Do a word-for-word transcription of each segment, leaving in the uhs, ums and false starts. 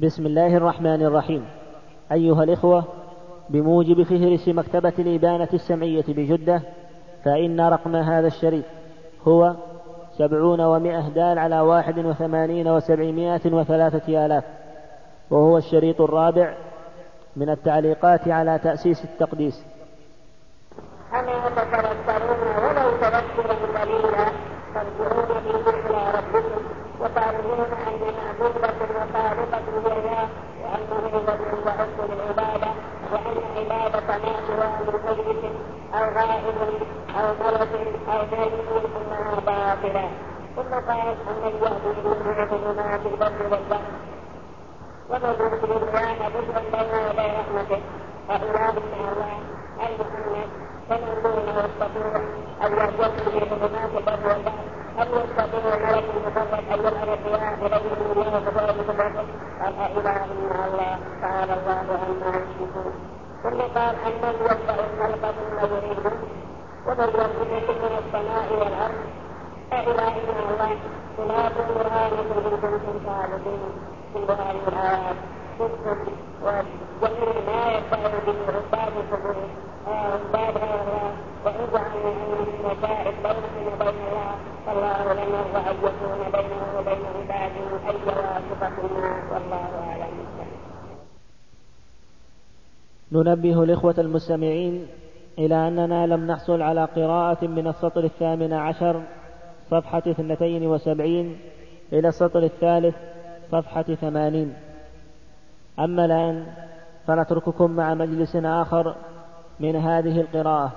بسم الله الرحمن الرحيم. أيها الإخوة، بموجب فهرس مكتبة الإبانة السمعية بجدة، فإن رقم هذا الشريط هو سبعون ومائة دال على واحد وثمانين وسبعمائة وثلاثة آلاف، وهو الشريط الرابع من التعليقات على تأسيس التقديس. أما يتذكرون ولو تذكرا قليلا ترجعون به إلى ربكم وتعلمون أن معبودة وخالقة هي الله، وأنه الذي يعد للعبادة، وأن عبادة ما سوى من مجلس أو غائب أو ملك أو نبي إنها باطلة. ثم قال أن اليهود يؤمنون ما في البر والبحر ونذكر الله بشرا بين يدي رحمته فإله مع الله أي محمد فنقول له يستطيع أن يهدي في ظلمات البر والبحر، هل يستطيع ملك المقرب أن يلعن الرياح بغير الله بغير قدرته؟ قال أإله مع الله تعالى الله عما يشركون. ثم قال أن يبدأ الخلق ثم يعيده ومن يرزقكم من السماء والأرض أإله مع الله صلاة برهانكم إن كنتم صادقين في هذه الآيات صدق وجميع ما يدعو به عباد القبور عباد غير الله، وإن زعموا أنهم وسائط بينهم وبين الله فالله لم يرضى أن يكون بينه وبين عباده أي واسطة الناس، والله أعلم. ننبه الإخوة المستمعين إلى أننا لم نحصل على قراءة من السطر الثامن عشر صفحة اثنتين وسبعين إلى السطر الثالث صفحة ثمانين. أما الآن فنترككم مع مجلس آخر من هذه القراءة.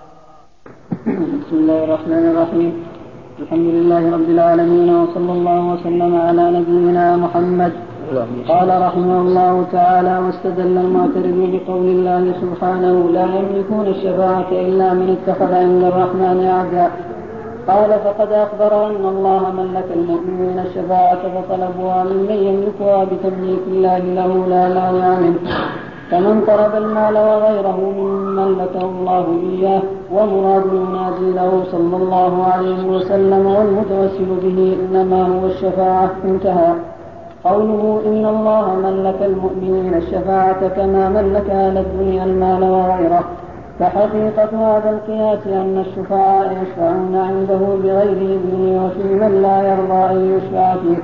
بسم الله الرحمن الرحيم. الحمد لله رب العالمين، وصلى الله وسلم على نبينا محمد. قال رحمه الله تعالى: واستدل المعترض بقول الله سبحانه: لا يملكون الشفاعة إلا من اتخذ عند الرحمن عهدا. قال: فقد أخبر أن الله ملك المؤمنين الشفاعة فطلبوها ممن يملكها بتمليك الله له لا لا منه، فمن طلب المال وغيره ممن ملكه الله إياه، ومراد ينادي له صلى الله عليه وسلم والمتوسل به إنما هو الشفاعة. انتهى. قوله إن الله ملك المؤمنين الشفاعة كما ملك أهل الدنيا المال وغيره، فحقيقة هذا القياس أن الشفعاء يشفعون عنده بغير إذنه وفي من لا يرضى أن يشفع فيه،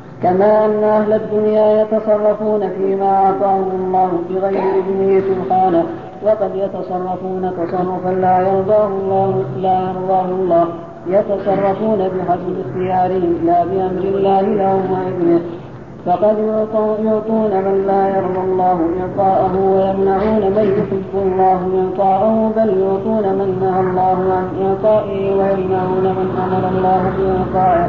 كما أن أهل الدنيا يتصرفون فيما أعطاهم الله بغير إذنه سبحانه، وقد يتصرفون تصرفا لا يرضاه الله لا يرضاه الله يتصرفون بحسب اختيارهم لا بأمر الله لهم وإذنه، فقد يعطون من لا يرضى الله إعطاءه ويمنعون من يحب الله إعطاءه، بل يعطون من نهى الله عن إعطائه ويمنعون من أمر الله بإعطائه،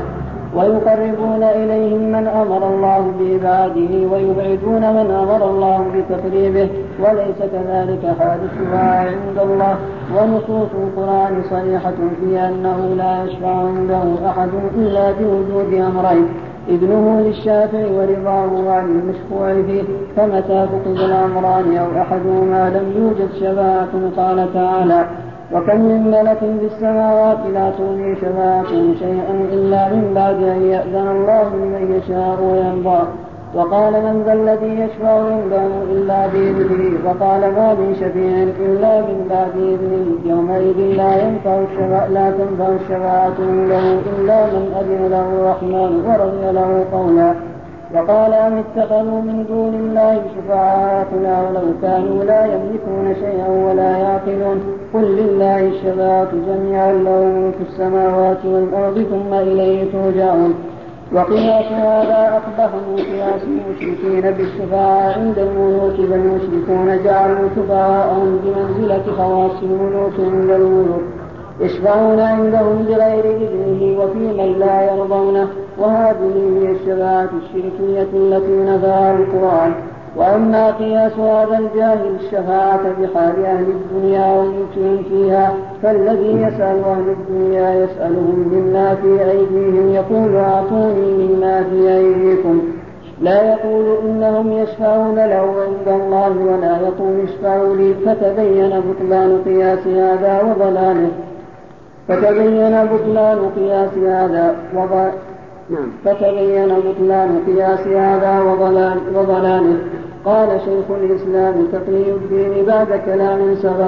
ويقربون إليهم من أمر الله بإبعاده ويبعدون من أمر الله بتقريبه، وليس كذلك حال الشفاعة عند الله. ونصوص القرآن صريحة في أنه لا يشفع عنده أحد إلا بوجود أمرين: إذنه للشافع ورضاه عن المشفوع فيه، فمتى فقد الأمران أو أحدهما لم يوجد شفاعة. قال تعالى: وكم من ملك في السماوات لا تغني شفاعتهم شيئا إلا من بعد أن يأذن الله لمن يشاء ويرضى. وقال: من ذا الذي يشفع عنده إلا بإذنه. وقال: ما من شفيع إلا من بعد إذنه. يومئذ لا ينفع الشفاعة لا تنفع الشفاعة عنده إلا من أذن له الرحمن ورضي له قولا. وقال: أم اتخذوا من دون الله شفعاء ولو كانوا لا يملكون شيئا ولا يعقلون. قل لله الشفاعة جميعا له ملك السماوات والأرض ثم إليه ترجعون. وقياس هذا أقبح من قياس المشركين بالشفاعة عند الملوك، فالمشركون جعلوا شفعاءهم بمنزلة خواص الملوك عند الملوك، يشفعون عندهم بغير إذنه وفي من لا يرضونه، وهذه هي الشفاعة الشركية التي نفاها القرآن. وأما قياس هذا الجاهل الشفاعة بحال أهل الدنيا وملكهم فيها، فالذي يسأل أهل الدنيا يسألهم مما في أيديهم يقول: أعطوني مما في أيديكم، لا يقول إنهم يشفعون له عند الله ولا يقول اشفعوا لي. فتبين بطلان قياس هذا وضلاله فتبين بطلان قياس هذا نعم. فتبين بطلان قياس هذا وضلال وضلاله. قال شيخ الإسلام تقي الدين بعد كلام سبق.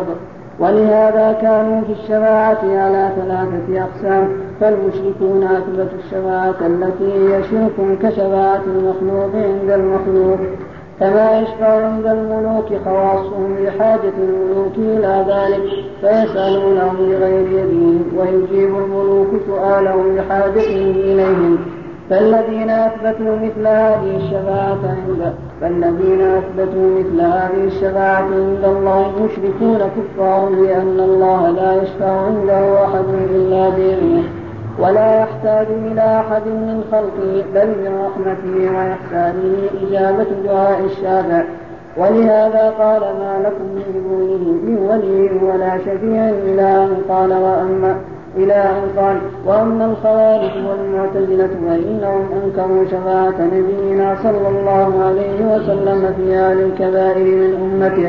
ولهذا كانوا في الشفاعة على ثلاثة أقسام. فالمشركون أثبتوا الشفاعة التي هي شرك كشفاعة المخلوق عند المخلوق، كما يشفع عند الملوك خواصهم لحاجة الملوك إلى ذلك فيسألونهم بغير يدهم، ويجيب الملوك سؤالهم لحاجتهم إليهم. فالذين أثبتوا مثل هذه الشفاعة عند فالذين أثبتوا مثل هذه الشفاعة عند الله مشركون كفار، لأن الله لا يشفع عنده أحد إلا بإذنه، ولا يحتاج إلى أحد من خلقه، بل من رحمته وإحسانه إجابة دعاء الشافع. ولهذا قال ما لكم من دونه من ولي ولا شفيع إلى أن قال وأما إلى أن قال وأما الخوارج والمعتزلة فإنهم أنكروا شفاعة نبينا صلى الله عليه وسلم في أهل الكبائر من أمته.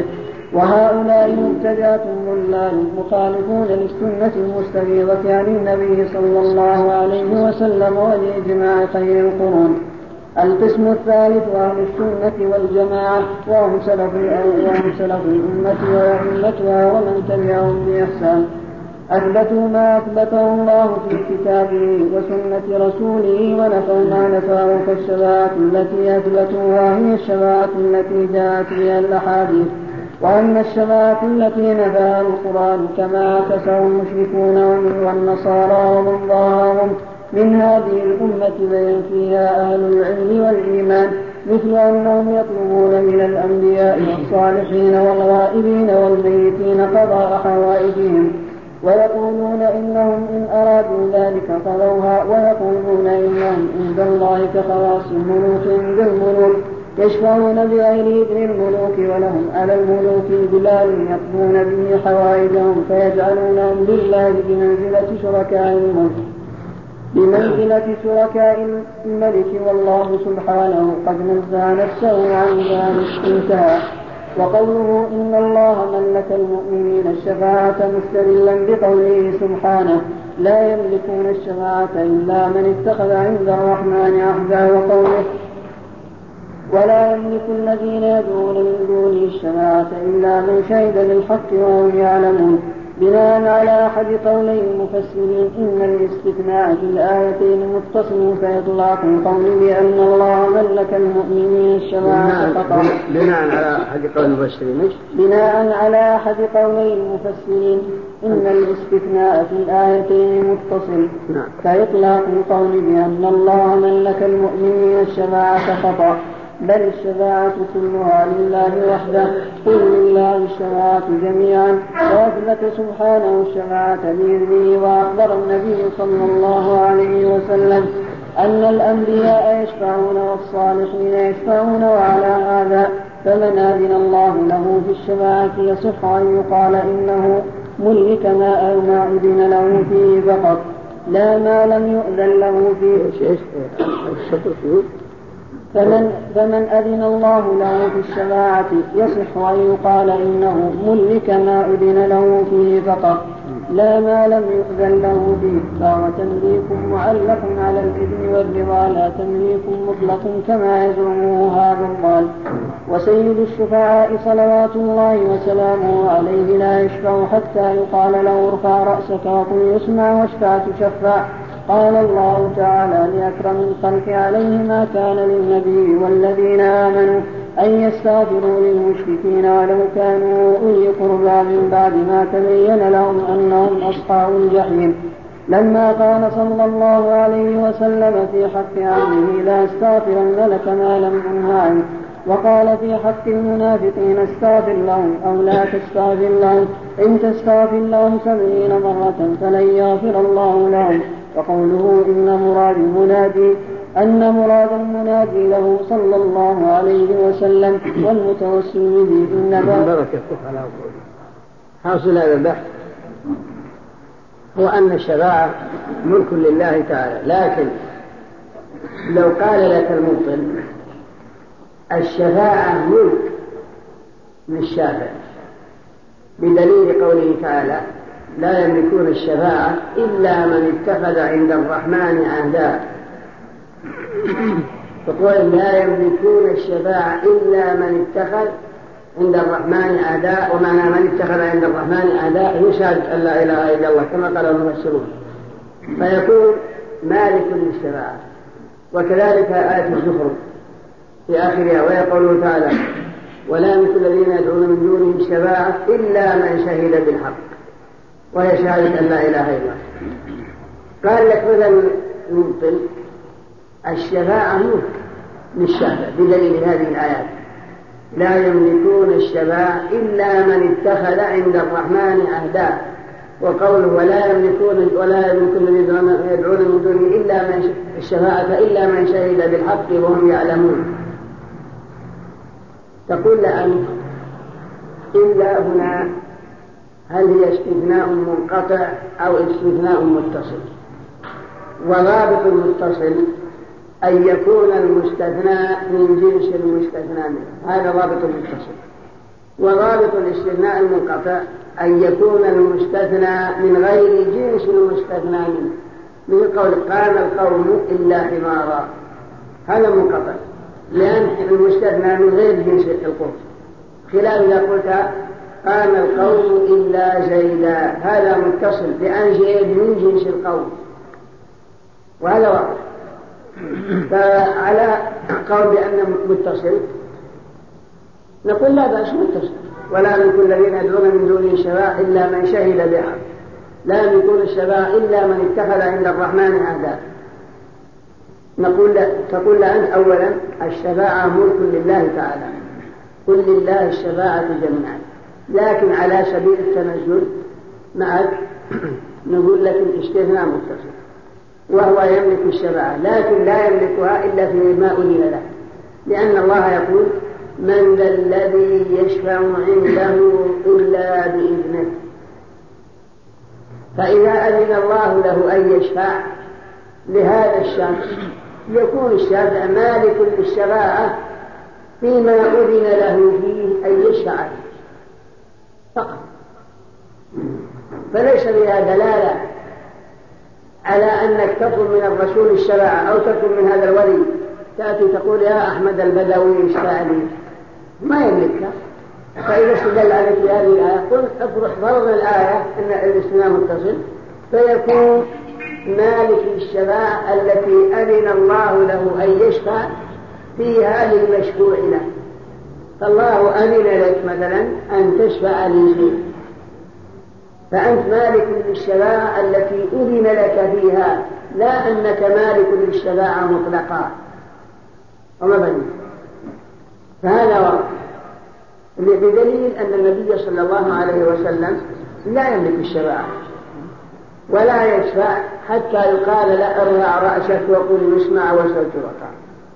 وهؤلاء مبتدعة ضلال مخالفون للسنة المستفيضة عن النبي صلى الله عليه وسلم ولإجماع خير القرون. القسم الثالث أهل السنة والجماعة، وهم سلف وهم سلف الأمة وأئمتها ومن تبعهم بإحسان. أثبتوا ما أثبته الله في كتابه وسنة رسوله، ونفوا ما نفاه، فالشفاعة التي أثبتوها هي الشفاعة التي جاءت بها الأحاديث. وأما الشفاعة التي نفاها القرآن كما عكسه المشركون والنصارى ومن ظاهرهم من هذه الأمة فينفيها أهل العلم والإيمان، مثل أنهم يطلبون من الأنبياء والصالحين والغائبين والميتين قضاء حوائجهم، ويقولون إنهم إن أرادوا ذلك قضوها، ويقولون إنهم عند الله كخواص الملوك عند الملوك يشفعون بغير إذن الملوك، ولهم على الملوك بلال يقضون به حوائجهم، فيجعلونهم لله بمنزلة شركاء الملك بمنزلة شركاء الملك، والله سبحانه قد نزه نفسه عن ذلك. انتهى. وقوله إن الله ملك المؤمنين الشفاعة مستدلا بقوله سبحانه لا يملكون الشفاعة إلا من اتخذ عند الرحمن عهدا، وقوله ولا يملك الذين يدعون من دونه الشفاعة إلا من شهد بالحق وهم يعلمون. بناء على أحد قولي المفسرين إن الاستثناء في الآيتين متصل، فإطلاق القول بأن الله ملك المؤمنين الشفاعة فقط. بناء على أحد قول المفسرين بناء على أحد قولي المفسرين إن الاستثناء في الآيتين متصل، فإطلاق القول بأن الله ملك المؤمنين الشفاعة فقط، بل الشفاعة كلها لله وحده. قل لله الشفاعة جميعا. وأثبت سبحانه الشفاعة بإذنه، وأخبر النبي صلى الله عليه وسلم أن الأنبياء يشفعون والصالحين يشفعون، وعلى هذا فمن أذن الله له في الشفاعة يصح أن يقال إنه ملك ما أذن له فيه فقط، لا ما لم يؤذن له فيه. فمن, فمن أذن الله له في الشفاعة يصح أن يقال إنه ملك ما أذن له فيه فقط، لا ما لم يؤذن له فيه. فهو تمليك معلق على الإذن والرضا، لا تمليك مطلق كما يزعمه هذا الضال. وسيد الشفعاء صلوات الله وسلامه عليه لا يشفع حتى يقال له ارفع رأسك وقل يسمع واشفع تشفع. قال الله تعالى لأكرم الخلق عليه ما كان للنبي والذين آمنوا أن يستغفروا للمشركين ولو كانوا أولي قربى من بعد ما تبين لهم أنهم أصحاب الجحيم. لما قال صلى الله عليه وسلم في حق عمه لا استغفرن لك ما لم أنه عنه، وقال في حق المنافقين استغفر لهم أو لا تستغفر لهم إن تستغفر لهم سبعين مرة فلن يغفر الله لهم. وقوله إن مراد المنادي أن مراد المنادي له صلى الله عليه وسلم والمتوسل به إنما حاصل هذا البحث هو أن الشفاعة ملك لله تعالى، لكن لو قال لك المبطل الشفاعة ملك للشافع بدليل قوله تعالى لا يملكون الشفاعة إلا من اتخذ عند الرحمن عهدا، يقول لا يملكون الشفاعة إلا من اتخذ عند الرحمن أعداء، ومعنى من اتخذ عند الرحمن أعداء يشهد أن لا إله إلا الله كما قال المفسرون، فيكون مالك للشفاعة. وكذلك آية الزخرف في آخرها ويقول تعالى ولا يملك الذين يدعون من دونه الشفاعة إلا من شهد بالحق، وهي شهادة أن لا إله إلا الله. قال لك مثلا المبطل الشفاعة ملك للشافع بدليل هذه الآيات لا يملكون الشفاعة إلا من اتخذ عند الرحمن عهدا، وقوله ولا يملكون ولا يملك الذين يدعون من دونه إلا من الشفاعة إلا من شهد بالحق وهم يعلمون. تقول لأن إلا هنا هل هي استثناء منقطع أو استثناء متصل؟ ورابط المتصل أن يكون المستثنى من جنس المستثنى منه، هذا رابط المتصل. ورابط الاستثناء المنقطع أن يكون المستثنى من غير جنس المستثنى منه، من قول قام القوم إلا حمارا، هذا منقطع لأن المستثنى من غير جنس القوم، خلاف إذا قلت قام القوم إلا زيدا، هذا متصل لأن زيد من جنس القوم، وهذا واضح. فعلى قول بأنه متصل نقول لا بأس متصل. ولا يملك الذين يدعون من دونه الشفاعة إلا من شهد بها، لا يملكون الشفاعة إلا من اتخذ عند الرحمن عهدا. نقول لا، تقول أنت أولا الشفاعة ملك لله تعالى، قل لله الشفاعة جميعا، لكن على سبيل التنزل معك نقول لك الاستثناء متصل، وهو يملك الشفاعة لكن لا يملكها إلا فيما أذن له، لأن الله يقول من ذا الذي يشفع عنده إلا بإذنه. فإذا أذن الله له أن يشفع لهذا الشخص يكون الشافع مالك للشفاعة فيما أذن له فيه أن يشفع فقط، فليس بها دلالة على أنك تطلب من الرسول الشفاعة أو تطلب من هذا الولي تأتي تقول يا أحمد البدوي اشفع لي، ما يملكها. فإذا استدل عليك بهذه الآية قل اطرح فرض الآية أن الاستثناء متصل، فيكون مالك الشفاعة التي أذن الله له أن يشفع فيها للمشفوع له. فالله أذن لك مثلا أن تشفع لشيء، فأنت مالك للشفاعة التي أذن لك فيها، لا أنك مالك للشفاعة مطلقا وما بني. فهذا واضح بدليل أن النبي صلى الله عليه وسلم لا يملك الشفاعة ولا يشفع حتى يقال لا ارفع رأسك وقل يسمع وسوف وقع.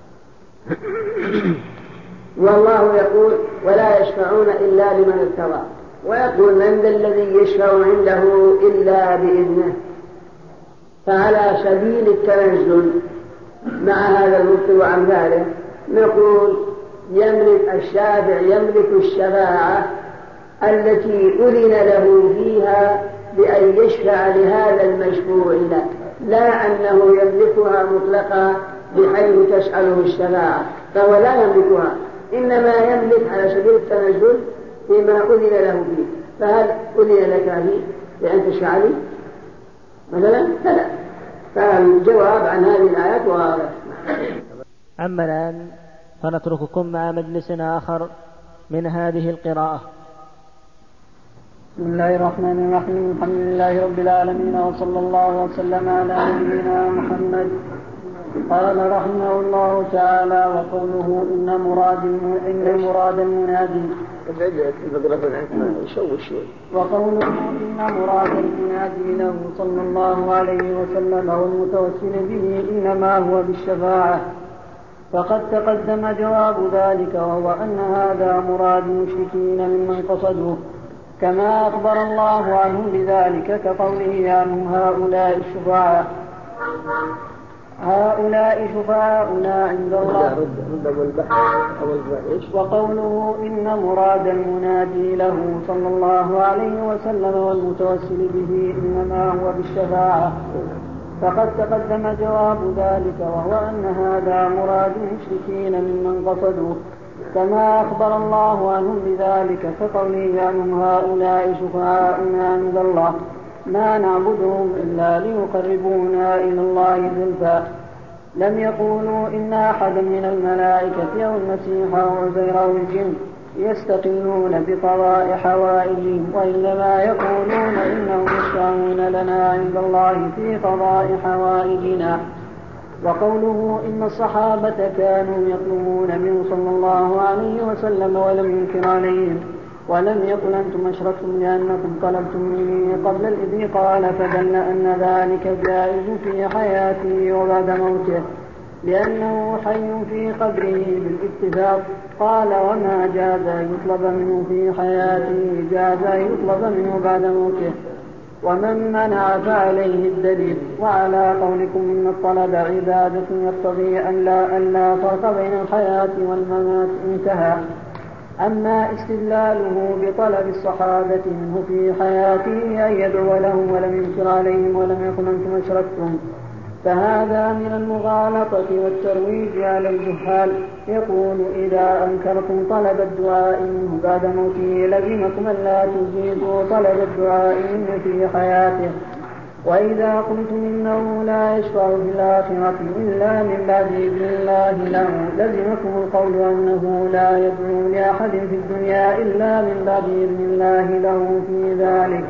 والله يقول ولا يشفعون إلا لمن ارتضى، ويقول من ذا الذي يشفع عنده إلا بإذنه. فعلى سبيل التنزل مع هذا المبطل وأمثاله نقول يملك الشافع يملك الشفاعة التي أذن له فيها بأن يشفع لهذا المشفوع له، لا أنه يملكها مطلقا بحيث تسأله الشفاعة، فهو لا يملكها، إنما يملك على سبيل التنزل فيما أذن له فيه. فهل أذن لك فيه بأن تشفع لي مثلا؟ فلا. فالجواب عن هذه الآيات واضح. أما الآن فنترككم مع مجلس آخر من هذه القراءة. بسم الله الرحمن الرحيم. الحمد لله رب العالمين، وصلى الله وسلم على نبينا محمد. قال رحمه الله تعالى وقوله إن مراد إن مراد المنادي وقوله إن مراد المنادي له صلى الله عليه وسلم والمتوسل به إنما هو بالشفاعة، فقد تقدم جواب ذلك، وهو أن هذا مراد المشركين ممن قصدوه، كما أخبر الله عنهم بذلك كقوله عنهم هؤلاء الشفعاء هؤلاء شفعاؤنا عند الله. وقوله إن مراد المنادي له صلى الله عليه وسلم والمتوسل به إنما هو بالشفاعة، فقد تقدم جواب ذلك، وهو أن هذا مراد المشركين ممن قصدوه، كما أخبر الله عنهم بذلك كقوله عنهم هؤلاء شفعاؤنا عند الله ما نعبدهم إلا ليقربونا إلى الله زلفى. لم يقولوا إن أحدا من الملائكة أو المسيح أو عزير أو الجن يستقلون بقضاء حوائجهم، وإنما يقولون إنهم يشفعون لنا عند الله في قضاء حوائجنا. وقوله إن الصحابة كانوا يطلبون منه صلى الله عليه وسلم ولم ينكر عليهم ولم يقل أنتم أشركتم لأنكم طلبتم مني قبل الإذن، قال فدل أن ذلك جائز في حياته وبعد موته، لأنه حي في قبره بالاتفاق. قال وما جاز يطلب منه في حياته جاز يطلب منه بعد موته، ومن منع فعليه الدليل. وعلى قولكم إن الطلب عبادة يقتضي أن لا, أن لا فرق بين الحياة والممات انتهى. أما استدلاله بطلب الصحابة منه في حياته أن يدعو لهم ولم ينكر عليهم ولم يكن أنتم أشركتم، فهذا من المغالطة والترويج على الجهال. يقول إذا أنكرتم طلب الدعاء منه بعد موته لزمكم ألا تزيدوا طلب الدعاء منه في حياته، وإذا قلتم إنه لا يشفع في الآخرة إلا من بعد إذن الله له لزمكم القول أنه لا يدعو لأحد في الدنيا إلا من بعد إذن الله له في ذلك.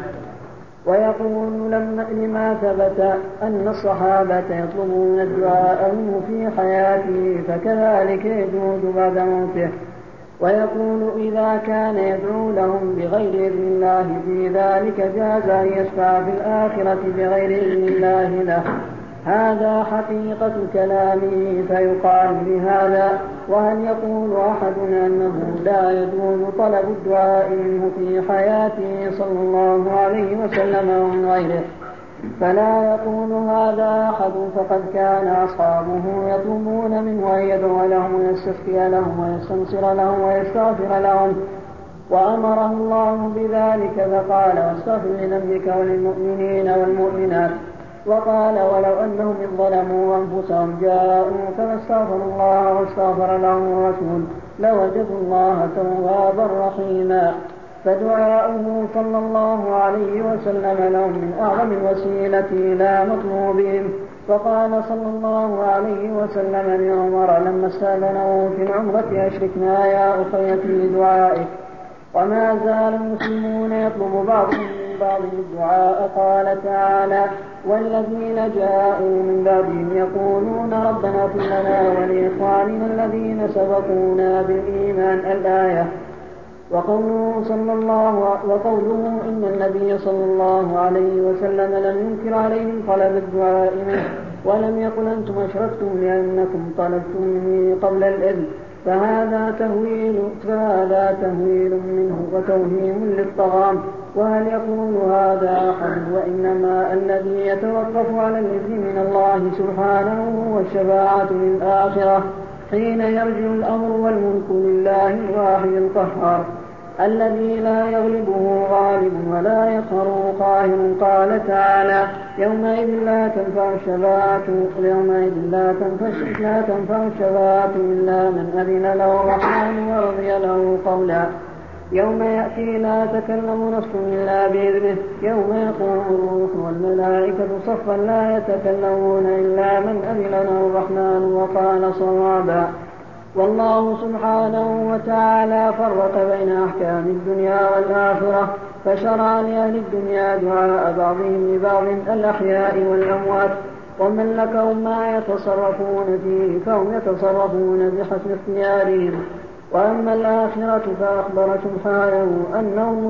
ويقول لما ثبت أن الصحابة يطلبون الدعاء منه في حياته فكذلك يجوز بعد موته. ويقول إذا كان يدعو لهم بغير إذن الله في ذلك جاز أن يشفع في الآخرة بغير إذن الله له. هذا حقيقة كلامه فيقال بهذا. وهل يقول أحدنا أنه لا يجوز طلب الدعاء منه في حياته صلى الله عليه وسلم ومن غيره؟ فلا يقول هذا أحد، فقد كان أصحابه يطلبون منه أن يدعو لهم ويستفتي لهم ويستنصر لهم ويستغفر لهم، وأمره الله بذلك فقال واستغفر لذنبك وللمؤمنين والمؤمنات. وقال ولو أنهم إذ ظلموا أنفسهم جاءوك فاستغفروا الله واستغفر لهم الرسول لوجدوا الله توابا رحيما. فدعاؤه صلى الله عليه وسلم لهم من أعظم الوسيلة إلى مطلوبهم. وقال صلى الله عليه وسلم لعمر لما استأذنه في العمرة أشركنا يا أخي في دعائك. وما زال المسلمون يطلب بعضهم من بعض الدعاء. قال تعالى والذين جاءوا من بعدهم يقولون ربنا اغفر لنا ولإخواننا الذين سبقونا بالإيمان الآية. وقوله, صلى الله وقوله إن النبي صلى الله عليه وسلم لم ينكر عليهم طلب الدعاء منه ولم يقل أنتم أشركتم لأنكم طلبتم مني قبل الإذن، فهذا تهويل, فهذا تهويل منه وتوهيم للطغام. وهل يقول هذا أحد؟ وإنما الذي يتوقف على الإذن من الله سبحانه والشفاعة للآخرة حين يرجع الأمر والملك لله الواحد القهار الذي لا يغلبه غالب ولا يقهره قاهر. قال تعالى يومئذ لا تنفع الشفاعة يومئذ لا تنفع, لا تنفع الشفاعة إلا من أذن له الرحمن ورضي له قولا. يوم يأتي لا تكلم نفس إلا بإذنه يوم يقوم الروح والملائكة صفا لا يتكلمون إلا من أذن له الرحمن وقال صوابا. والله سبحانه وتعالى فرق بين أحكام الدنيا والآخرة، فشرع لأهل الدنيا دعاء بعضهم لبعض الأحياء والأموات وملكهم ما يتصرفون فيه فهم يتصرفون بحسب اختيارهم. وأما الآخرة فأخبر سبحانه أنهم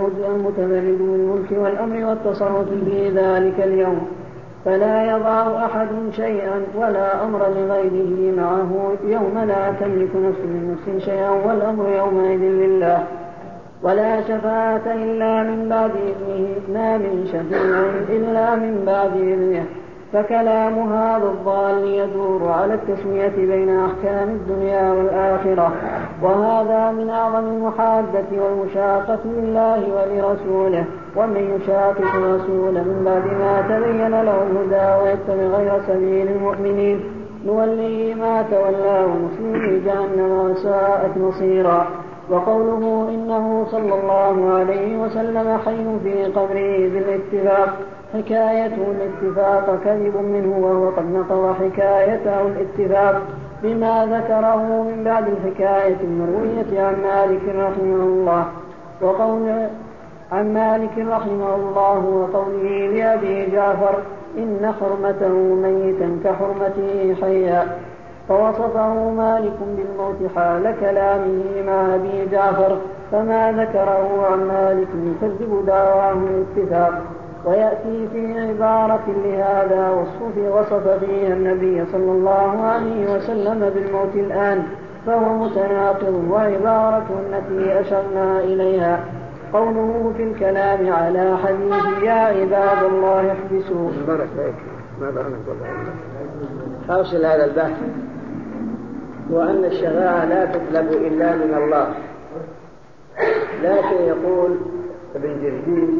متبردوا الملك والأمر والتصرف في ذلك اليوم، فلا يضع أحد شيئا ولا أمر لغيره معه يوم لا تملك نفس لنفس شيئا والأمر يومئذ لله. ولا شفاعة إلا من بعد إذنه ما من شفيع إلا من بعد إذنه فكلام هذا الضال يدور على التسمية بين أحكام الدنيا والآخرة، وهذا من أعظم المحادة والمشاقة لله ولرسوله. ومن يشاقق الرسول من بعد ما تبين له الهدى ويتبع غير سبيل المؤمنين نوليه ما تولى ونصليه جهنم وساءت مصيرا. وقوله إنه صلى الله عليه وسلم حي في قبره بالاتفاق، حكايته الاتفاق كذب منه، وهو قد نقض حكايته الاتفاق بما ذكره من بعد الحكاية المروية عن مالك رحمه الله وقول عن مالك رحمه الله وقوله لأبي جعفر إن حرمته ميتا كحرمته حيا، فوصفه مالك بالموت حال كلامه مع أبي جعفر، فما ذكره عن مالك يكذب دعواه الاتفاق. ويأتي في عبارة لهذا وصف وصف فيها النبي صلى الله عليه وسلم بالموت الآن، فهو متناقض. وعبارة التي أشرنا إليها قوله في الكلام على حديث يا عباد الله احبسوا. حاصل هذا البحث وأن الشفاعة لا تطلب إلا من الله، لكن يقول ابن جرير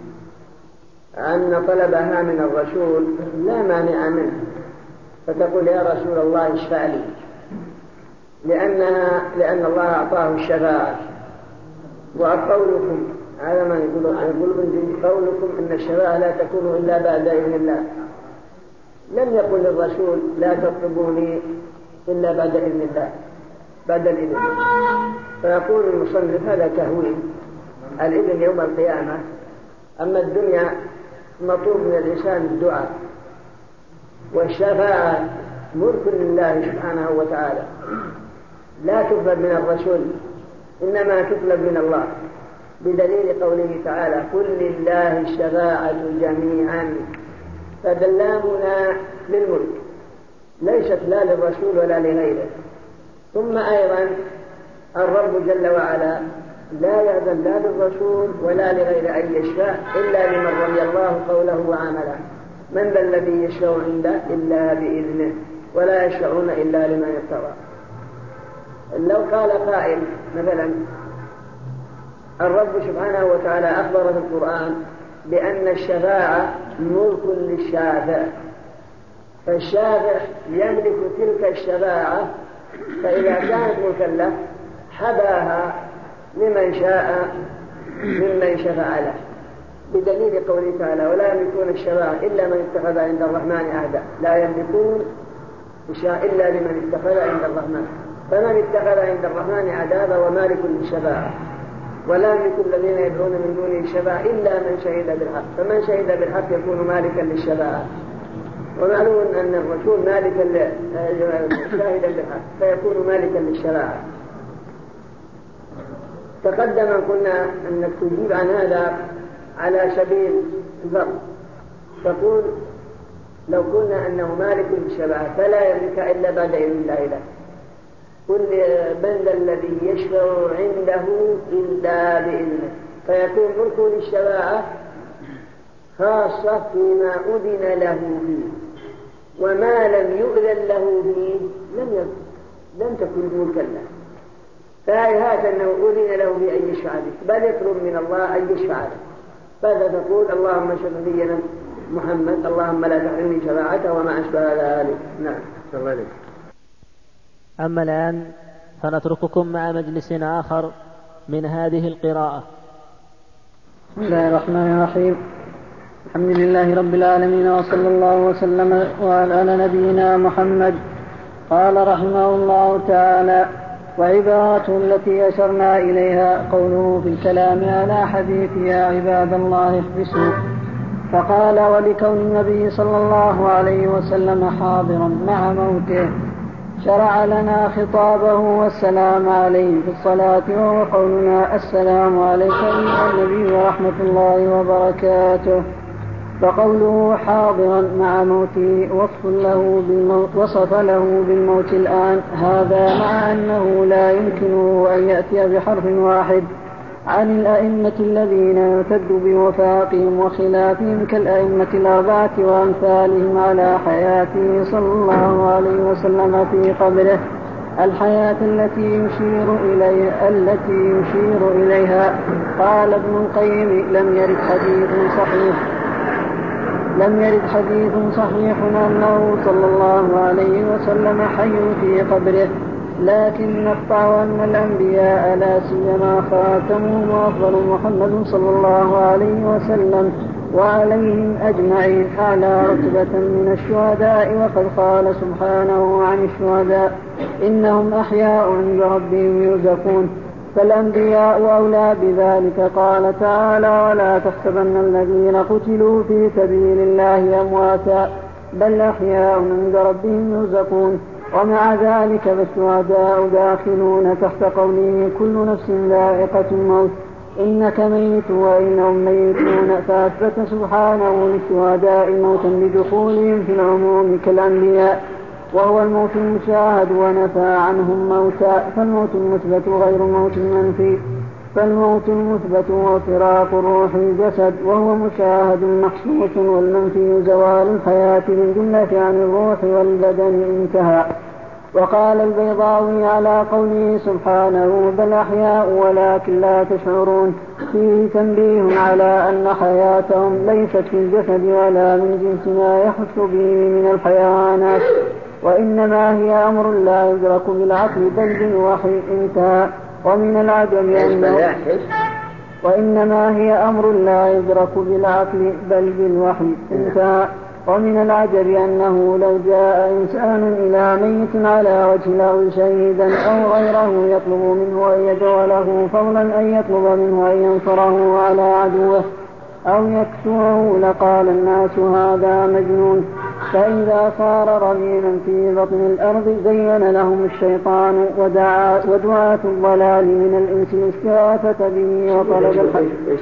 أن طلبها من الرسول لا مانع منه، فتقول يا رسول الله اشفع لي، لأنها لأن الله أعطاه الشفاعة. وقولكم هذا ما يقول يقول ابن جرير قولكم إن الشفاعة لا تكون إلا بعد إذن الله، لم يقل الرسول لا تطلبوني إلا بعد إذن الله بعد الإذن. فيقول المصنف هذا تهويل، الإذن يوم القيامة، أما الدنيا مطلوب من الإنسان الدعاء، والشفاعة ملك لله سبحانه وتعالى، لا تطلب من الرسول إنما تطلب من الله، بدليل قوله تعالى قل لله الشفاعة جميعا، فدلامنا للملك ليست لا للرسول ولا لغيره. ثم أيضا الرب جل وعلا لا يأذن لا للرسول ولا لغير أن يشفع إلا لمن رضي الله قوله وعمله. من ذا الذي يشفع عنده إلا بإذنه ولا يشفعون إلا لمن ارتضى. لو قال قائل مثلا الرب سبحانه وتعالى أخبر في القرآن بأن الشفاعة ملك للشافع، فالشافع يملك تلك الشفاعة، فإذا كانت ملكا له حباها لمن شاء ممن شفع له، بدليل قوله تعالى ولا يملكون الشفاعة إلا من اتخذ عند الرحمن عهدا، لا يملكون الشفاعة إلا لمن اتخذ عند الرحمن، فمن اتخذ عند الرحمن عذابا ومالك للشفاعة، ولا يملك الذين يدعون من دونه الشفاعة إلا من شهد بالحق، فمن شهد بالحق يكون مالكا للشفاعة. ومعلوم أن الرسول مالكا شاهدا بالحق فيكون مالكا للشفاعة. تقدم قلنا أنك تجيب عن هذا على سبيل الفرض، تقول لو قلنا أنه مالك للشفاعة فلا يملك إلا بعد إذن الله له، قل من ذا الذي يشفع عنده إلا بإذنه، فيكون ملكه للشفاعة خاصة فيما أذن له فيه، وما لم يؤذن له فيه لم يكن لم تكن ملكا له. فهيهات أنه أذن له بأن يشفع به، بل يطلب من الله أن يشفع له. فهذا تقول اللهم اشف نبينا محمد اللهم لا تحرمني شفاعته وما أشبه ذلك. نعم الله عليك. أما الآن فنترككم مع مجلس آخر من هذه القراءة. بسم الله الرحمن الرحيم. الحمد لله رب العالمين وصلى الله وسلم على نبينا محمد. قال رحمه الله تعالى: وعبارته التي أشرنا إليها قوله في الكلام على حديث يا عباد الله احبسوا، فقال: ولكون النبي صلى الله عليه وسلم حاضرا مع موته شرع لنا خطابه والسلام عليه في الصلاة، وهو قولنا: السلام عليك أيها النبي ورحمة الله وبركاته. فقوله حاضرا مع موته وصف له بالموت وصف له بالموت الآن، هذا مع أنه لا يمكنه أن يأتي بحرف واحد عن الأئمة الذين يعتد بوفاقهم وخلافهم كالأئمة الأربعة وأمثالهم على حياته صلى الله عليه وسلم في قبره الحياة التي يشير إليها التي يشير إليها. قال ابن القيم لم يرد حديث صحيح لم يرد حديث صحيح أنه صلى الله عليه وسلم حي في قبره، لكن نقطع أن الأنبياء لا سيما خاتمهم وأفضل محمد صلى الله عليه وسلم وعليهم أجمعين أعلى رتبة من الشهداء، وقد قال سبحانه عن الشهداء إنهم أحياء عند ربهم يرزقون، فالأنبياء أولى بذلك. قال تعالى ولا تحسبن الذين قتلوا في سبيل الله أمواتا بل أحياء عند ربهم يرزقون. ومع ذلك فالشهداء داخلون تحت قوله كل نفس ذائقة الموت إنك ميت وإنهم ميتون، فأثبت سبحانه للشهداء موتا بدخولهم في العموم كالأنبياء وهو الموت المشاهد، ونفى عنهم موتا، فالموت المثبت غير موت المنفي، فالموت المثبت هو فراق الروح الجسد وهو مشاهد محسوس، والمنفي زوال الحياة بالجملة عن الروح والبدن انتهى. وقال البيضاوي على قوله سبحانه بل أحياء ولكن لا تشعرون فيه تنبيه على أن حياتهم ليست في الجسد ولا من جنس ما يحس به من الحيوانات، وإنما هي أمر لا يدرك بالعقل بل بالوحي انتهى. ومن العجب أنه وإنما هي أمر لا يدرك بالعقل بل بالوحي انتهى. ومن العجب أنه لو جاء إنسان إلى ميت على وجه الأرض شهيدا أو غيره يطلب منه أن يدعو له فضلا أن يطلب منه أن ينصره على عدوه أو يكسوه لقال الناس هذا مجنون. فإذا صار رميما في بطن الأرض زين لهم الشيطان ودعاة الضلال من الإنس الاستغاثة به وطلب الحق.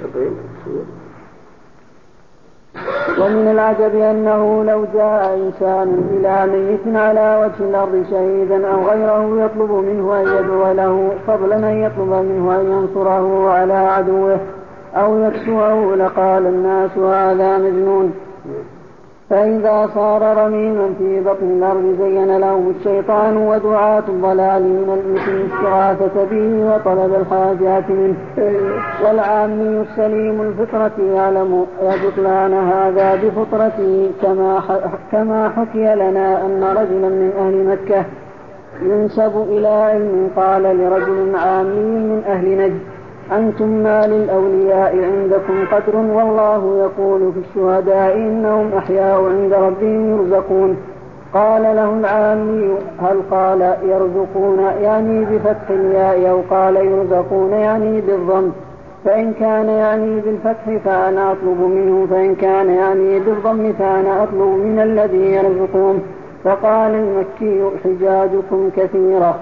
ومن العجب أنه لو جاء إنسان إلى ميت على وجه الأرض شهيدا أو غيره يطلب منه أن يدعو له فضلا أن يطلب منه أن ينصره على عدوه أو يكسوه لقال الناس هذا مجنون. فإذا صار رميما في بطن الأرض زين لهم الشيطان ودعاة الضلال من الإنس الاستغاثة به وطلب الحاجات منه. والعامي السليم الفطرة يعلم بطلان هذا بفطرته، كما كما حكي لنا أن رجلا من أهل مكة ينسب إلى علم قال لرجل عامي من أهل نجد أنتم ما للأولياء عندكم قدر والله يقول في الشهداء إنهم أحياء عند ربهم يرزقون. قال له العامي هل قال يرزقون يعني بفتح الياء أو قال يرزقون يعني بالضم؟ فإن كان يعني بالفتح فأنا أطلب منه، فإن كان يعني بالضم فأنا أطلب من الذي يرزقون. فقال المكي حجاجكم كثيرة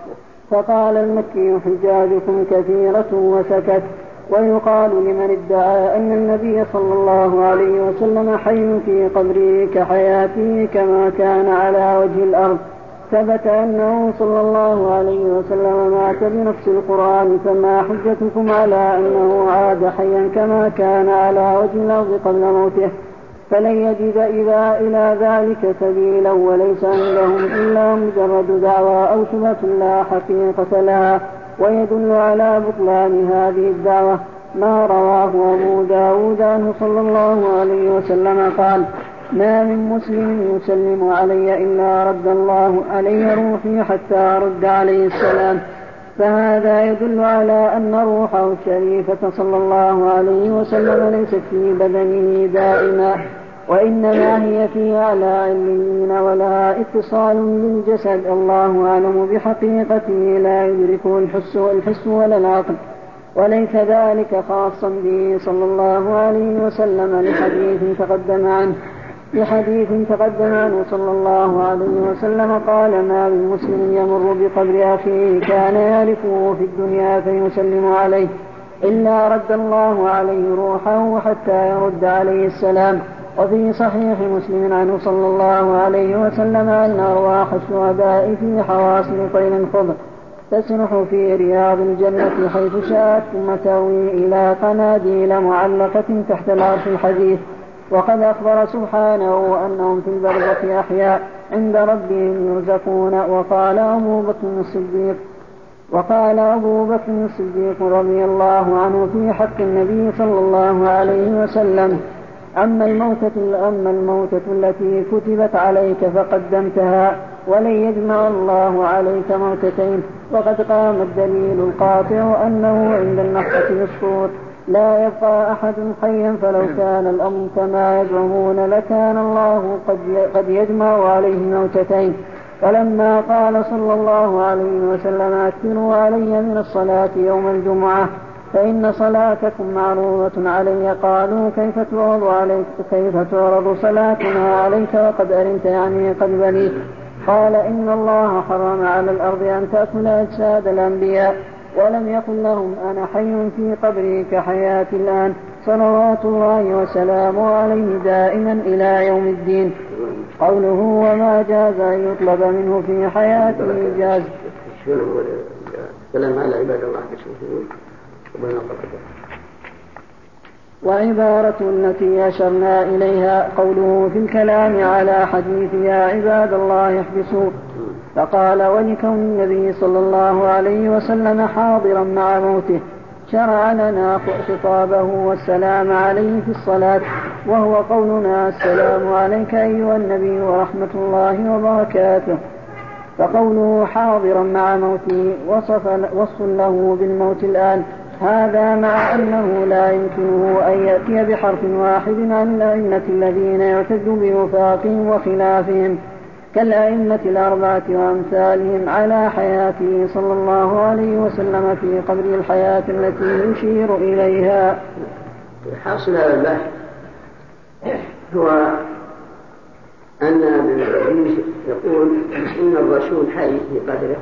فقال المكي حجاجكم كثيرة وسكت. ويقال لمن ادعى أن النبي صلى الله عليه وسلم حي في قبره كحياته كما كان على وجه الأرض ثبت أنه صلى الله عليه وسلم مات بنفس القرآن، فما حجتكم على أنه عاد حيا كما كان على وجه الأرض قبل موته؟ فلن يجد إذا إلى ذلك سبيلا، وليس عندهم إلا مجرد دعوى أو شبهة لا حقيقة لها. ويدل على بطلان هذه الدعوة ما رواه أبو داود عنه صلى الله عليه وسلم قال ما من مسلم يسلم علي إلا رد الله علي روحي حتى أرد عليه السلام. فهذا يدل على أن روحه الشريفة صلى الله عليه وسلم ليست في بدنه دائما، وإنما هي في أعلى عليين ولها اتصال بالجسد الله أعلم بحقيقته لا يدركه الحس والحس ولا العقل، وليس ذلك خاصا به صلى الله عليه وسلم لحديث تقدم عنه لحديث تقدم عنه صلى الله عليه وسلم قال ما من مسلم يمر بقبر أخيه كان يعرفه في الدنيا فيسلم عليه إلا رد الله عليه روحه حتى يرد عليه السلام. وفي صحيح مسلم عنه صلى الله عليه وسلم أن أرواح الشهداء في حواصل طير خضر تسرح في رياض الجنة حيث شاءت ثم تأوي إلى قناديل معلقة تحت العرش الحديث. وقد أخبر سبحانه أنهم في البرزخ أحياء عند ربهم يرزقون. وقال أبو بكر الصديق وقال أبو بكر الصديق رضي الله عنه في حق النبي صلى الله عليه وسلم: أما الموتة, أما الموتة التي كتبت عليك فقدمتها، ولن يجمع الله عليك موتتين. وقد قام الدليل القاطع أنه عند النفخة يسقط لا يبقى أحد حيا، فلو كان الأمر كما يزعمون لكان الله قد يجمع عليه موتتين. فلما قال صلى الله عليه وسلم: أكثروا علي من الصلاة يوم الجمعة فإن صلاتكم معروضة علي، قالوا: كيف تعرض عليك كيف تعرض صلاتنا عليك وقد أرمت يعني قد بليت؟ قال: إن الله حرم على الأرض أن تأكل أجساد الأنبياء، ولم يقل لهم أنا حي في قبري كحياتي الآن، صلوات الله وسلامه عليه دائما إلى يوم الدين. قوله: وما جاز أن يطلب منه في حياته جاز. كلام على عباد الله وعبارة التي أشرنا إليها قوله في الكلام على حديث يا عباد الله احبسوا، فقال: ولكون النبي صلى الله عليه وسلم حاضرا مع موته شرع لنا خطابه والسلام عليه في الصلاة، وهو قولنا: السلام عليك أيها النبي ورحمة الله وبركاته. فقوله حاضرا مع موته وصف, وصف له بالموت الآن، هذا مع أنه لا يمكنه أن يأتي بحرف واحد عن الأئمة الذين يعتد بوفاقهم وخلافهم كالأئمة الأربعة وأمثالهم على حياته صلى الله عليه وسلم في قبر الحياة التي يشير إليها. حاصل هذا البحث هو أن ابن يقول إن الرسول حي في قدره،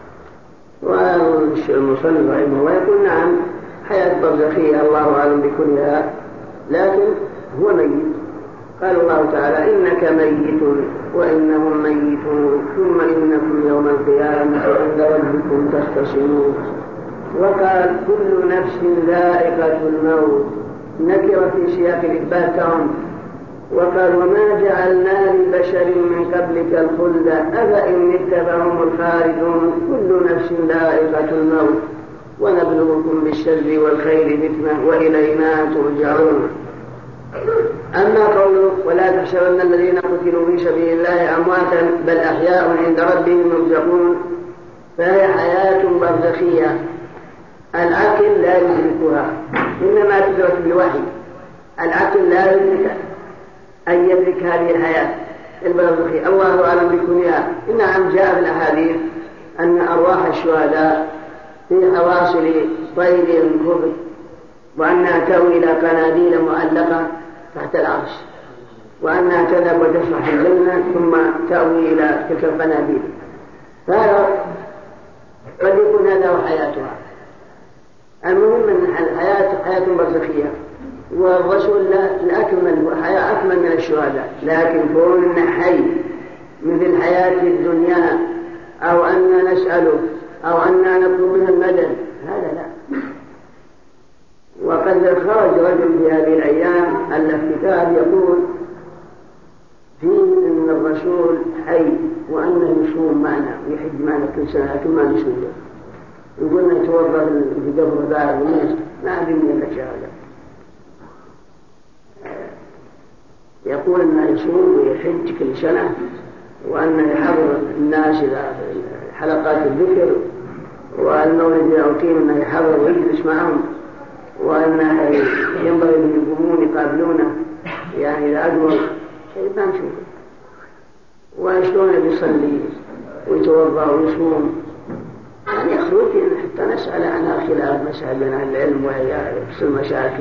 والمصنف رحمه الله يقول نعم حياة برزخية الله أعلم بكلها، لكن هو ميت. قال الله تعالى: إنك ميت وإنهم ميتون ثم إنكم يوم القيامة عند ربكم تختصمون. وقال: كل نفس ذائقة الموت، نكر في سياق الإثبات كرم. وقال: وما جعلنا لبشر من قبلك الخلد أفإن مت فهم الخالدون، كل نفس ذائقة الموت ونبلوكم بالشر والخير فتنة وإلينا ترجعون. أما قوله: ولا تحسبن الذين قتلوا في سبيل الله أمواتا بل أحياء عند ربهم يرزقون، فهي حياة برزخية العقل لا يدركها، إنما تدرك بالوحي. العقل لا يدرك أن يدرك هذه الحياة البرزخية، الله أعلم بكونها. إنها جاء في الأحاديث أن أرواح الشهداء في حواصل طير الكبر، وأنها تأوي إلى قناديل معلقة تحت العرش، وأنها تذهب وتسرح في الجنة ثم تأوي إلى تلك القناديل. فهذا قد يكون هذا حياتها. المهم أن الحياة حياة برزخية، والرسول الأكمل حياة أكمل من الشهداء، لكن كون حي مثل حياة الدنيا أو أن نسأله أو أن نطلب منه المدد، هذا لا. وقد خرج رجل في هذه الأيام ألف كتاب يقول فيه أن الرسول حي وأنه يصوم معنا ويحج معنا كل سنة، لكن ما نصوم. يقولنا يتوضأ في قبر بعض الناس، ما أدري من الشهادة. يقول أنه يصوم ويحج كل سنة، وأنه يحضر الناس إلى حلقات الذكر، والمولد يعطيه أنه يحضر ويجلس معهم، وأنه ينبغي أن يقومون يقابلونه يعني إذا أدور شيء ما نشوفه. وشلون بيصلي ويتوضأ ويصوم، يعني يخرج حتى نسأل عنها خلاف مسائل بين أهل العلم وهي يحصل مشاكل.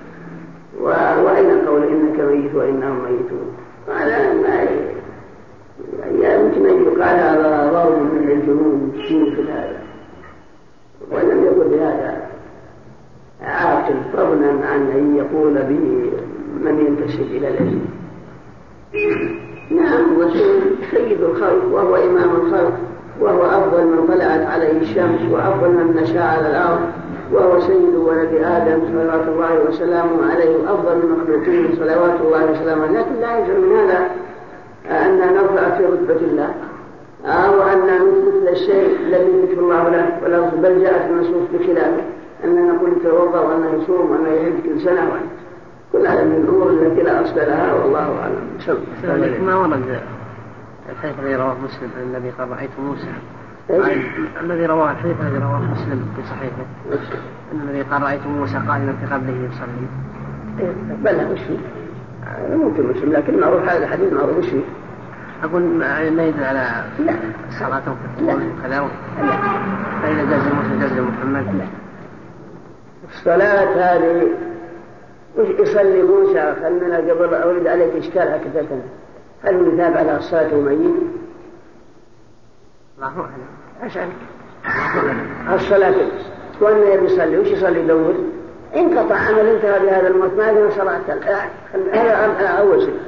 وأين قول إنك ميت وإنهم ميتون؟ قال ما يمكن أن يقال هذا ضرب من الجنون في هذا، ولم يقل بهذا عاقل، فضلا عن أن يقول به من ينتسب إلى العلم. نعم، الرسول سيد الخلق وهو إمام الخلق وهو أفضل أفضل من طلعت عليه الشمس وأفضل من نشأ على الأرض، وهو سيد ولد آدم صلوات الله وسلامه عليه وأفضل من مخلوقين صلوات الله وسلامه. لكن لا يجوز من هذا أن نرفع في رتبة الله أو أن نثبت الشيء الذي يثبت الله له، بل جاءت النصوص بخلافه، أن نقول يتوضأ وأنه يصوم وأنه يحج كل سنة وأن كل هذا من الأمور التي لا أصل لها، والله أعلم. ما ورد الحديث الذي رواه مسلم عن النبي قال رأيت موسى، الذي رواه الحديث الذي رواه مسلم في صحيحه أن النبي قال رأيت موسى قائما في قبله يصلي. بلى وش فيه ممكن مسلم، لكن معروف هذا الحديث معروف وش فيه. أقول ما يدل على صلاة كذا فإذا جاز موسى جاز محمد. الصلاة هذه يصلي موسى، خلنا قبل أورد عليك إشكال هكذا، هل نثاب على الصلاة وميت؟ الله أعلم. عشان الصلاة وأنه يبي يصلي وش يصلي دور انقطع عمل انتهى بهذا الموت ما له صلاة. هذا أول شيء.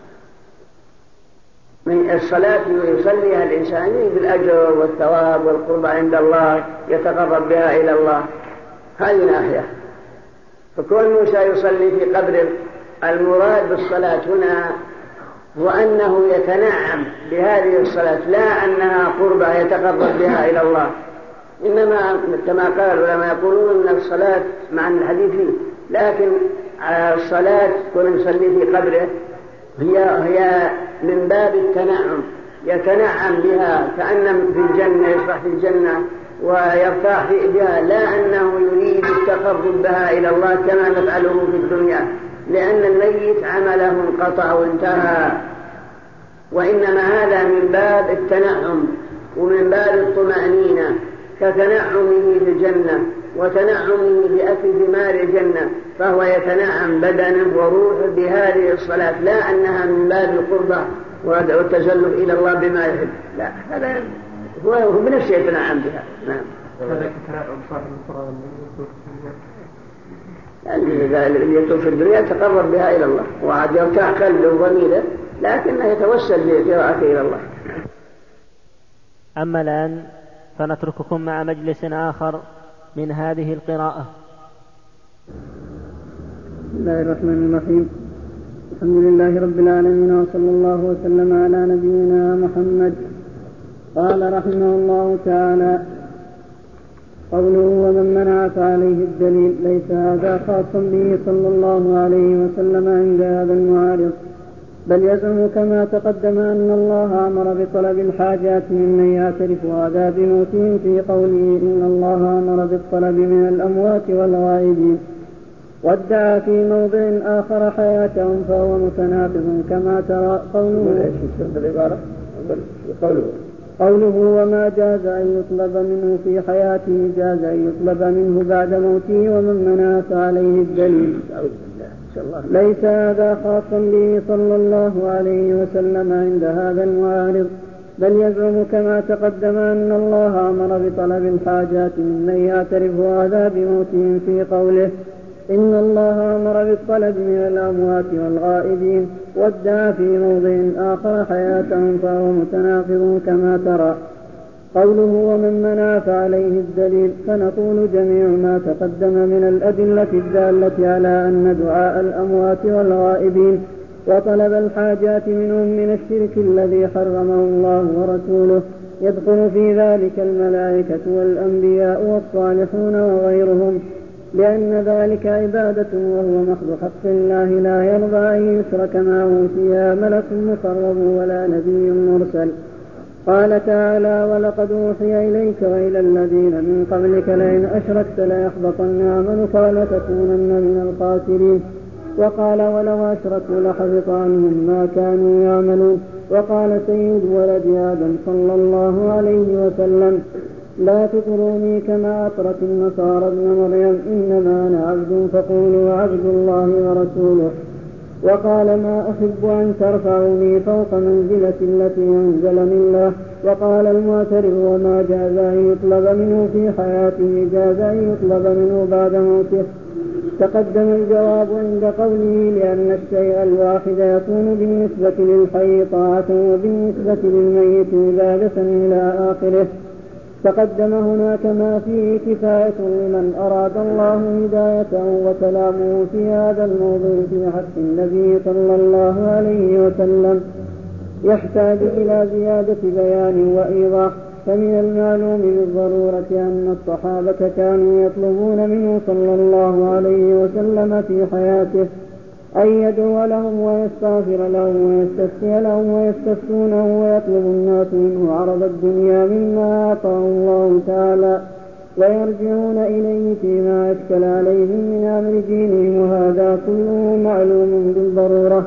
من الصلاة يصليها الإنسان بالأجر والثواب والقرب عند الله، يتقرب بها إلى الله، هذه ناحية. فكون موسى يصلي في قبر، المراد بالصلاة هنا هو أنه يتنعم بهذه الصلاة، لا أنها قربة يتقرب بها إلى الله. إنما كما قال العلماء يقولون أن الصلاة مع الحديث فيه، لكن الصلاة كون يصلي في قبره هي هي من باب التنعم، يتنعم بها كأنه في الجنة، يصبح في الجنة ويرتاح بها، لا أنه يريد التقرب بها إلى الله كما نفعله في الدنيا، لأن الميت عمله انقطع وانتهى. وإنما هذا من باب التنعم ومن باب الطمأنينة، كتنعمه في الجنة وتنعمه بأكل ثمار الجنة، فهو يتنعم بدنه وروحه بهذه الصلاة، لا أنها من باب القربة والتزلف إلى الله بما يحب، لا، هذا هو بنفسه يتنعم بها. نعم. هذا كتنعم صاحب القرآن اللي يتوب في الدنيا تقرب بها إلى الله، وعاد يرتاح قلبه وضميره، لكنه يتوسل بقراءته إلى الله. أما الآن فنترككم مع مجلس آخر من هذه القراءة. بسم الله الرحمن الرحيم. الحمد لله رب العالمين، وصلى الله وسلم على نبينا محمد. قال رحمه الله تعالى: قوله ومن منع فعليه الدليل، ليس هذا خاصا به صلى الله عليه وسلم عند هذا المعارض، بل يزعم كما تقدم أن الله أمر بطلب الحاجات ممن يعترف هذا بموتهم في قوله إن الله أمر بالطلب من الأموات والغائبين، وادعى في موضع آخر حياتهم فهو متناقض كما ترى قوله قوله وما جاز أن يطلب منه في حياته جاز أن يطلب منه بعد موته، ومن منع فعليه الدليل. ليس هذا خاصا به صلى الله عليه وسلم عند هذا المعارض، بل يزعم كما تقدم أن الله أمر بطلب الحاجات ممن يعترف هذا بموتهم في قوله إن الله أمر بالطلب من الأموات والغائبين، وادعى في موضع آخر حياتهم فهو متناقض كما ترى قوله ومن منع فعليه الدليل. فنقول جميع ما تقدم من الأدلة الدالة على أن دعاء الأموات والغائبين وطلب الحاجات منهم من الشرك الذي حرمه الله ورسوله، يدخل في ذلك الملائكة والأنبياء والصالحون وغيرهم، لأن ذلك عبادة وهو محض حق الله، لا يرضى أن يشرك معه فيها ملك مقرب ولا نبي مرسل. قال تعالى ولقد أوحي إليك وإلى الذين من قبلك لئن أشركت ليحبطن عملك ولتكونن من الخاسرين. وقال ولو أشركوا لحبط عنهم ما كانوا يعملون. وقال سيد ولد آدم صلى الله عليه وسلم لا تطروني كما أطرت النصارى ابن مريم، إنما أنا عبد فقولوا عبد الله ورسوله. وقال ما أحب أن ترفعوني فوق منزلة التي أنزلني الله. وقال المعترف وما جاز أن يطلب منه في حياته جاز أن يطلب منه بعد موته. تقدم الجواب عند قوله لأن الشيء الواحد يكون بالنسبة للحي طاعة وبالنسبة للميت عبادة إلى آخره. تقدم هناك ما فيه كفاية لمن أراد الله هدايته وكلامه في هذا الموضوع في حق النبي صلى الله عليه وسلم يحتاج إلى زيادة بيان وإيضاح. فمن المعلوم بالضرورة أن الصحابة كانوا يطلبون منه صلى الله عليه وسلم في حياته أن يدعو لهم ويستغفر لهم ويستفتي لهم ويستفتونه ويطلب الناس منه عرض الدنيا مما أعطاه الله تعالى ويرجعون إليه فيما أشكل عليهم من أمر دينهم، وهذا كله معلوم بالضرورة.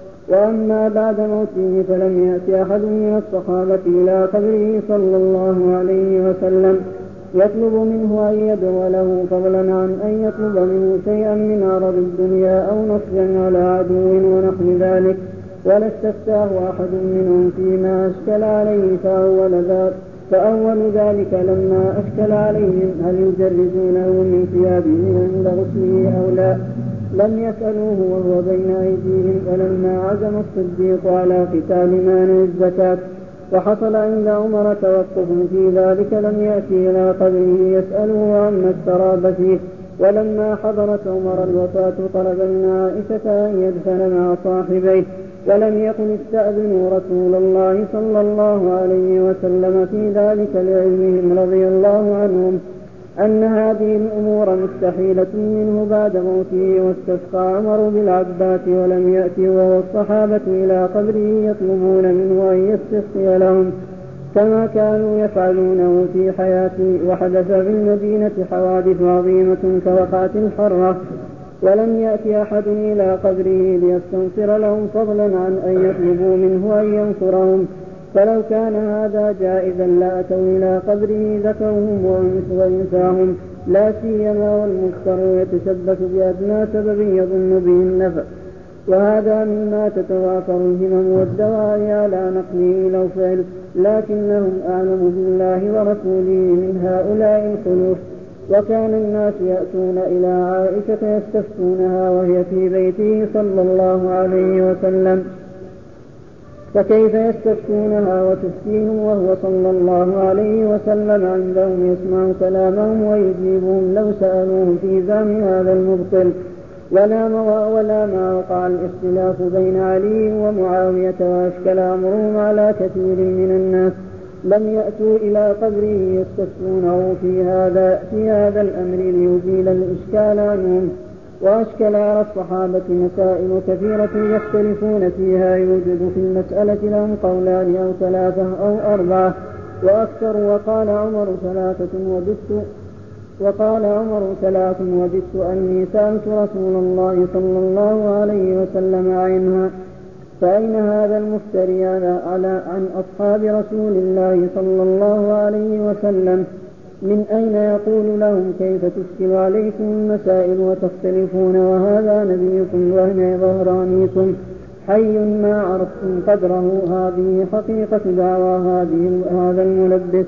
وأما بعد موته فلم يأتي أحد من الصحابة إلى قبره صلى الله عليه وسلم يطلب منه أن يدعو له فضلا عن أن يطلب منه شيئا من عرض الدنيا أو نصرا على عدو ونحو ذلك، ولا استفتاه أحد منهم فيما أشكل عليه. فأول ذلك, فأول ذلك لما أشكل عليهم هل يجردونه من ثيابه عند غسله أو لا لم يسألوه وهو بين أيديهم. ولما عزم الصديق على قتال مانع الزكاة وحصل عند عمر توقف في ذلك لم يأتي إلى قبره يسأله عما استراب فيه. ولما حضرت عمر الوفاة طلب من عائشة أن يدفن مع صاحبيه ولم يقل استأذنوا رسول الله صلى الله عليه وسلم في ذلك لعلمهم رضي الله عنهم أن هذه الأمور مستحيلة منه بعد موته. واستسقى عمر بالعباس ولم يأتي وهو الصحابة إلى قبره يطلبون منه أن يستسقي لهم كما كانوا يفعلونه في حياته. وحدث في المدينة حوادث عظيمة كوقعة الحرة ولم يأتي أحد إلى قبره ليستنصر لهم فضلا عن أن يطلبوا منه أن ينصرهم. فلو كان هذا جائزا لأتوا إلى قبره ذكرهم وإنساهم لا سيما والمفتر يتشبث بأدنى سبب يظن به النفع. وهذا مما تتوافر الهمم والدواعي على نقله إلى الفعل، لكنهم أعلم بالله ورسوله من هؤلاء الخلوف. وكان الناس يأتون إلى عائشة يستفتونها وهي في بيته صلى الله عليه وسلم، فكيف يستفتونها وتفتيهم وهو صلى الله عليه وسلم عندهم يسمع كلامهم ويجيبهم لو سألوه في زعم هذا المبطل. ولا ولا ما وقع الاختلاف بين علي ومعاوية وأشكل أمرهم على كثير من الناس لم يأتوا إلى قبره يستفتونه في هذا في هذا الأمر ليزيل الإشكال عنهم. وأشكل على الصحابة مسائل كثيرة يختلفون فيها يوجد في المسألة لهم قولان أو ثلاثة أو أربعة وأكثر. وقال عمر ثلاثة وددت وقال عمر ثلاث وددت أني سألت رسول الله صلى الله عليه وسلم عنها. فأين هذا المفتري على عن أصحاب رسول الله صلى الله عليه وسلم؟ من أين يقول لهم كيف تشكل عليكم المسائل وتختلفون وهذا نبيكم وهنا ظهرانيكم حي ما عرفتم قدره؟ هذه حقيقة دعوى هذه هذا الملبس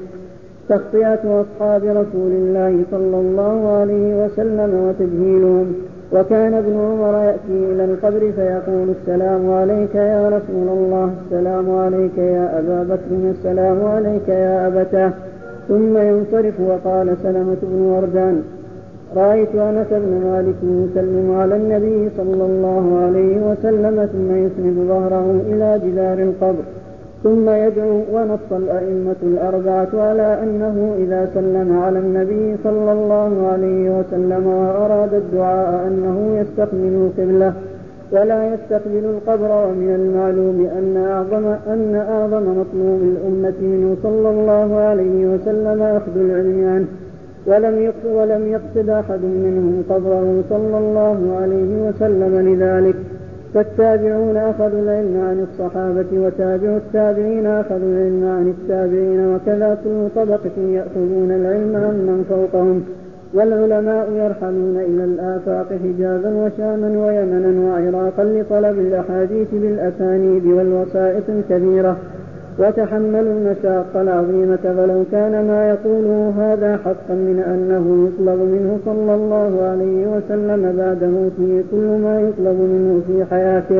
تخطئة أصحاب رسول الله صلى الله عليه وسلم وتجهيلهم. وكان ابن عمر يأتي إلى القبر فيقول السلام عليك يا رسول الله، السلام عليك يا أبا بكر، السلام عليك يا أبتاه، ثم ينصرف. وقال سلمة بن وردان رأيت أنس بن مالك يسلم على النبي صلى الله عليه وسلم ثم يسند ظهره إلى جدار القبر ثم يدعو. ونص الأئمة الأربعة على أنه إذا سلم على النبي صلى الله عليه وسلم وأراد الدعاء أنه يستقبل القبلة ولا يستقبل القبر. ومن المعلوم أن أعظم, أن أعظم مطلوب الأمة منه صلى الله عليه وسلم أخذ العلم عنه ولم ولم يقصد أحد منهم قبره صلى الله عليه وسلم لذلك. فالتابعون أخذوا العلم عن الصحابة وتابعوا التابعين أخذوا العلم عن التابعين، وكذا كل طبقة يأخذون العلم عن من فوقهم. والعلماء يرحلون إلى الآفاق حجازا وشاما ويمنا وعراقا لطلب الأحاديث بالأسانيد والوسائط الكبيرة وتحملوا المشاق العظيمة. فلو كان ما يقوله هذا حقا من أنه يطلب منه صلى الله عليه وسلم بعد موته كل ما يطلب منه في حياته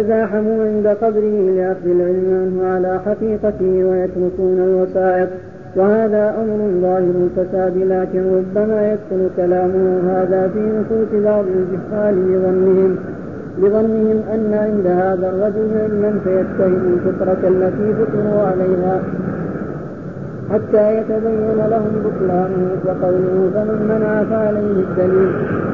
لتزاحموا عند قبره لأخذ العلم عنه على حقيقته ويتركون الوسائط. وهذا أمر ظاهر الفساد، لكن ربما يدخل كلامه هذا في نفوس بعض الجهال بظنهم بظنهم أن عند هذا الرجل علما فيتهم الفطرة التي فطروا عليها حتى يتبين لهم بطلانه، وقوله فمن منع فعليه الدليل.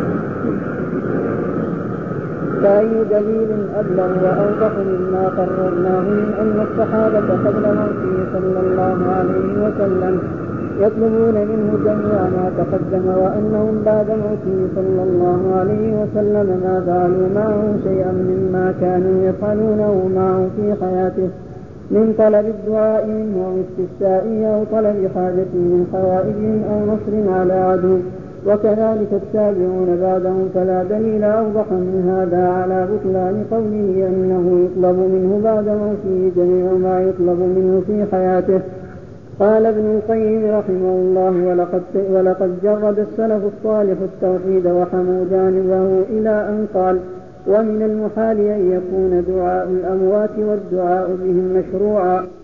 فأي دليل أبلغ وأوضح مما قررناه من أن الصحابة قبل موته صلى الله عليه وسلم يطلبون منه جميع ما تقدم، وأنهم بعد موته صلى الله عليه وسلم ما فعلوا معه شيئا مما كانوا يفعلونه معه في حياته من طلب الدعاء منه أو استفتائه أو طلب حاجة من حوائجهم أو نصر على عدو. وكذلك التابعون بعدهم، فلا دليل أوضح من هذا على بطلان قوله أنه يطلب منه بعد موته جميع ما يطلب منه في حياته. قال ابن القيم رحمه الله: ولقد, ولقد جرد السلف الصالح التوحيد وحموا جانبه إلى أن قال: ومن المحال أن يكون دعاء الأموات والدعاء بهم مشروعا.